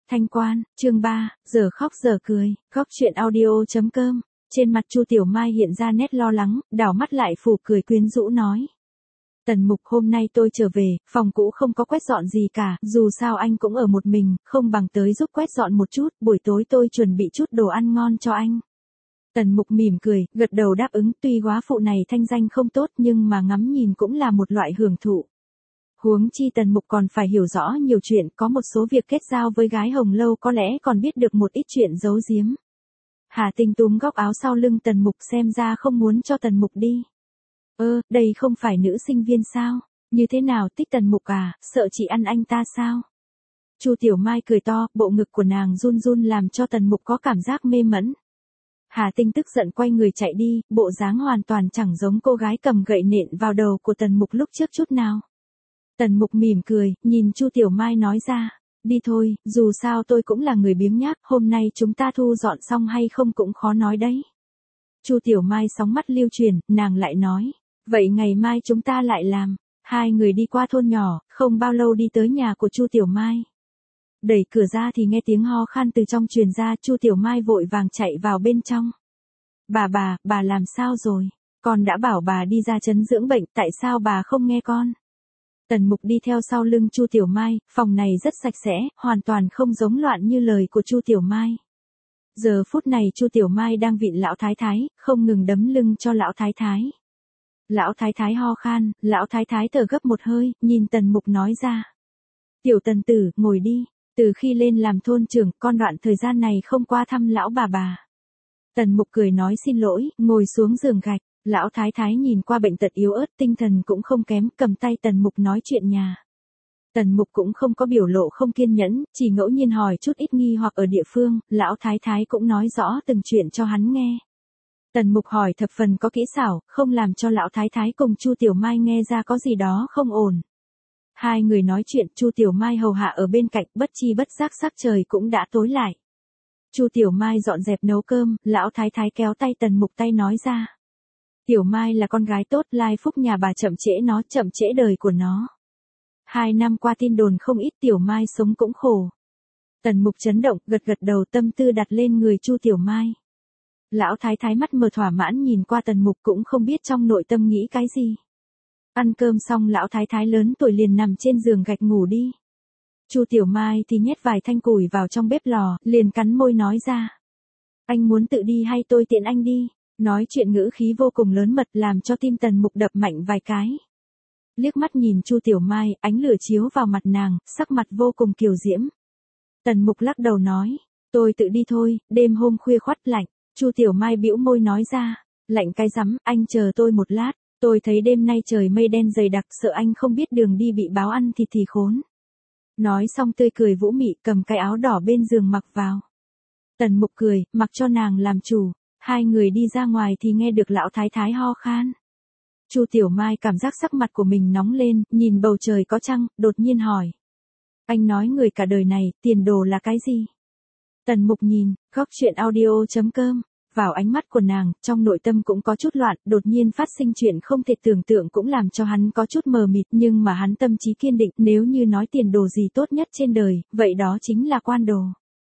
Thanh Quan, chương 3, giờ khóc giờ cười, góc chuyện audio.com. Trên mặt Chu Tiểu Mai hiện ra nét lo lắng, đảo mắt lại phủ cười quyến rũ nói. Tần Mục, hôm nay tôi trở về, phòng cũ không có quét dọn gì cả, dù sao anh cũng ở một mình, không bằng tới giúp quét dọn một chút, buổi tối tôi chuẩn bị chút đồ ăn ngon cho anh. Tần Mục mỉm cười, gật đầu đáp ứng, tuy góa phụ này thanh danh không tốt nhưng mà ngắm nhìn cũng là một loại hưởng thụ. Huống chi Tần Mục còn phải hiểu rõ nhiều chuyện, có một số việc kết giao với gái Hồng Lâu có lẽ còn biết được một ít chuyện giấu giếm. Hà Tinh túm góc áo sau lưng Tần Mục, xem ra không muốn cho Tần Mục đi. Đây không phải nữ sinh viên sao? Như thế nào, thích Tần Mục à, sợ chị ăn anh ta sao? Chu Tiểu Mai cười to, bộ ngực của nàng run run làm cho Tần Mục có cảm giác mê mẩn. Hà Tinh tức giận quay người chạy đi, bộ dáng hoàn toàn chẳng giống cô gái cầm gậy nện vào đầu của Tần Mục lúc trước chút nào. Tần Mục mỉm cười, nhìn Chu Tiểu Mai nói ra, đi thôi, dù sao tôi cũng là người biếng nhác, hôm nay chúng ta thu dọn xong hay không cũng khó nói đấy. Chu Tiểu Mai sóng mắt lưu truyền, nàng lại nói, vậy ngày mai chúng ta lại làm. Hai người đi qua thôn nhỏ, không bao lâu đi tới nhà của Chu Tiểu Mai. Đẩy cửa ra thì nghe tiếng ho khan từ trong truyền ra, Chu Tiểu Mai vội vàng chạy vào bên trong. Bà làm sao rồi? Con đã bảo bà đi ra trấn dưỡng bệnh, tại sao bà không nghe con? Tần Mục đi theo sau lưng Chu Tiểu Mai, phòng này rất sạch sẽ, hoàn toàn không giống loạn như lời của Chu Tiểu Mai. Giờ phút này Chu Tiểu Mai đang vịn lão thái thái, không ngừng đấm lưng cho lão thái thái. Lão thái thái ho khan, lão thái thái thở gấp một hơi, nhìn Tần Mục nói ra. Tiểu Tần tử, ngồi đi, từ khi lên làm thôn trưởng, con đoạn thời gian này không qua thăm lão bà. Tần Mục cười nói xin lỗi, ngồi xuống giường gạch. Lão thái thái nhìn qua bệnh tật yếu ớt, tinh thần cũng không kém, cầm tay Tần Mục nói chuyện nhà. Tần Mục cũng không có biểu lộ không kiên nhẫn, chỉ ngẫu nhiên hỏi chút ít nghi hoặc ở địa phương, lão thái thái cũng nói rõ từng chuyện cho hắn nghe. Tần Mục hỏi thập phần có kỹ xảo, không làm cho lão thái thái cùng Chu Tiểu Mai nghe ra có gì đó không ổn. Hai người nói chuyện, Chu Tiểu Mai hầu hạ ở bên cạnh, bất chi bất giác sắc trời cũng đã tối lại. Chu Tiểu Mai dọn dẹp nấu cơm, lão thái thái kéo tay Tần Mục tay nói ra. Tiểu Mai là con gái tốt, lai phúc nhà bà chậm trễ nó, chậm trễ đời của nó. 2 năm qua tin đồn không ít, Tiểu Mai sống cũng khổ. Tần Mục chấn động, gật đầu, tâm tư đặt lên người Chu Tiểu Mai. Lão thái thái mắt mờ thỏa mãn nhìn qua Tần Mục, cũng không biết trong nội tâm nghĩ cái gì. Ăn cơm xong lão thái thái lớn tuổi liền nằm trên giường gạch ngủ đi. Chu Tiểu Mai thì nhét vài thanh củi vào trong bếp lò, liền cắn môi nói ra. Anh muốn tự đi hay tôi tiện anh đi? Nói chuyện ngữ khí vô cùng lớn mật làm cho tim Tần Mục đập mạnh vài cái. Liếc mắt nhìn Chu Tiểu Mai, ánh lửa chiếu vào mặt nàng, sắc mặt vô cùng kiều diễm. Tần Mục lắc đầu nói, tôi tự đi thôi, đêm hôm khuya khoắt lạnh. Chu Tiểu Mai bĩu môi nói ra, lạnh cái rắm, anh chờ tôi một lát, tôi thấy đêm nay trời mây đen dày đặc, sợ anh không biết đường đi bị báo ăn thịt thì khốn. Nói xong tươi cười vũ mị, cầm cái áo đỏ bên giường mặc vào. Tần Mục cười, mặc cho nàng làm chủ. Hai người đi ra ngoài thì nghe được lão thái thái ho khan. Chu Tiểu Mai cảm giác sắc mặt của mình nóng lên, nhìn bầu trời có trăng, đột nhiên hỏi. Anh nói người cả đời này, tiền đồ là cái gì? Tần Mục nhìn, góc chuyện audio.com. Vào ánh mắt của nàng, trong nội tâm cũng có chút loạn, đột nhiên phát sinh chuyện không thể tưởng tượng cũng làm cho hắn có chút mờ mịt, nhưng mà hắn tâm trí kiên định, nếu như nói tiền đồ gì tốt nhất trên đời, vậy đó chính là quan đồ.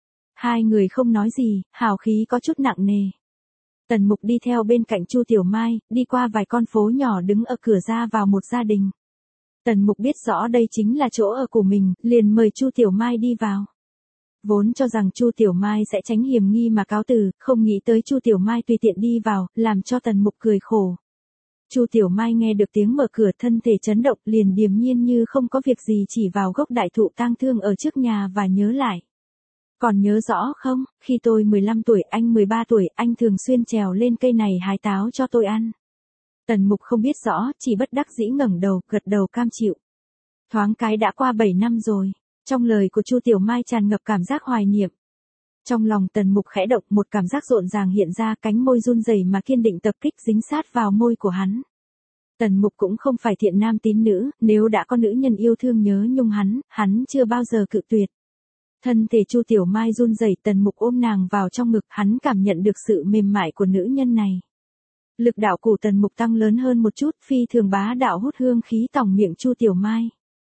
Hai người không nói gì, hào khí có chút nặng nề. Tần Mục đi theo bên cạnh Chu Tiểu Mai, đi qua vài con phố nhỏ đứng ở cửa ra vào một gia đình. Tần Mục biết rõ đây chính là chỗ ở của mình, liền mời Chu Tiểu Mai đi vào. Vốn cho rằng Chu Tiểu Mai sẽ tránh hiểm nghi mà cáo từ, không nghĩ tới Chu Tiểu Mai tùy tiện đi vào, làm cho Tần Mục cười khổ. Chu Tiểu Mai nghe được tiếng mở cửa thân thể chấn động, liền điềm nhiên như không có việc gì chỉ vào gốc đại thụ tang thương ở trước nhà và nhớ lại. Còn nhớ rõ không, khi tôi 15 tuổi, anh 13 tuổi, anh thường xuyên trèo lên cây này hái táo cho tôi ăn. Tần Mục không biết rõ, chỉ bất đắc dĩ ngẩng đầu, gật đầu cam chịu. Thoáng cái đã qua 7 năm rồi, trong lời của Chu Tiểu Mai tràn ngập cảm giác hoài niệm. Trong lòng Tần Mục khẽ động, một cảm giác rộn ràng hiện ra, cánh môi run rẩy mà kiên định tập kích dính sát vào môi của hắn. Tần Mục cũng không phải thiện nam tín nữ, nếu đã có nữ nhân yêu thương nhớ nhung hắn chưa bao giờ cự tuyệt. Thân thể Chu Tiểu Mai run rẩy, Tần Mục ôm nàng vào trong ngực, hắn cảm nhận được sự mềm mại của nữ nhân này. Lực đạo của Tần Mục tăng lớn hơn một chút, phi thường bá đạo hút hương khí tòng miệng Chu Tiểu Mai.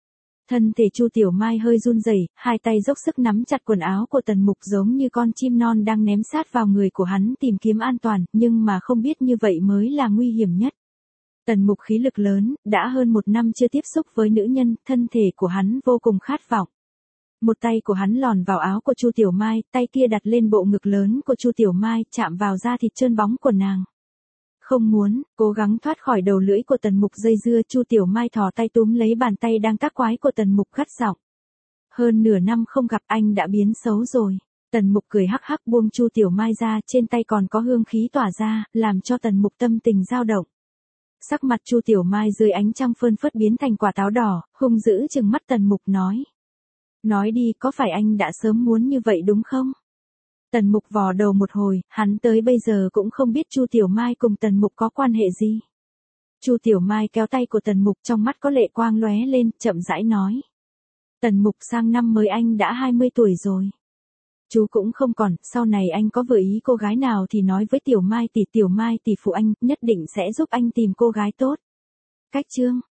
Thân thể Chu Tiểu Mai hơi run rẩy, hai tay dốc sức nắm chặt quần áo của Tần Mục giống như con chim non đang ném sát vào người của hắn tìm kiếm an toàn, nhưng mà không biết như vậy mới là nguy hiểm nhất. Tần Mục khí lực lớn, đã hơn 1 năm chưa tiếp xúc với nữ nhân, thân thể của hắn vô cùng khát vọng. Một tay của hắn lòn vào áo của Chu Tiểu Mai, tay kia đặt lên bộ ngực lớn của Chu Tiểu Mai, chạm vào da thịt trơn bóng của nàng. Không muốn, cố gắng thoát khỏi đầu lưỡi của Tần Mục dây dưa, Chu Tiểu Mai thò tay túm lấy bàn tay đang tác quái của Tần Mục gắt giọng. Hơn nửa năm không gặp anh đã biến xấu rồi. Tần Mục cười hắc hắc buông Chu Tiểu Mai ra, trên tay còn có hương khí tỏa ra, làm cho Tần Mục tâm tình dao động. Sắc mặt Chu Tiểu Mai dưới ánh trăng phơn phớt biến thành quả táo đỏ, hung dữ trừng mắt Tần Mục nói. Nói đi, có phải anh đã sớm muốn như vậy đúng không? Tần Mục vò đầu một hồi, hắn tới bây giờ cũng không biết Chu Tiểu Mai cùng Tần Mục có quan hệ gì. Chu Tiểu Mai kéo tay của Tần Mục, trong mắt có lệ quang lóe lên, chậm rãi nói. Tần Mục, sang năm mới anh đã 20 tuổi rồi. Chú cũng không còn, sau này anh có vừa ý cô gái nào thì nói với Tiểu Mai tỷ phụ anh, nhất định sẽ giúp anh tìm cô gái tốt. Cách chương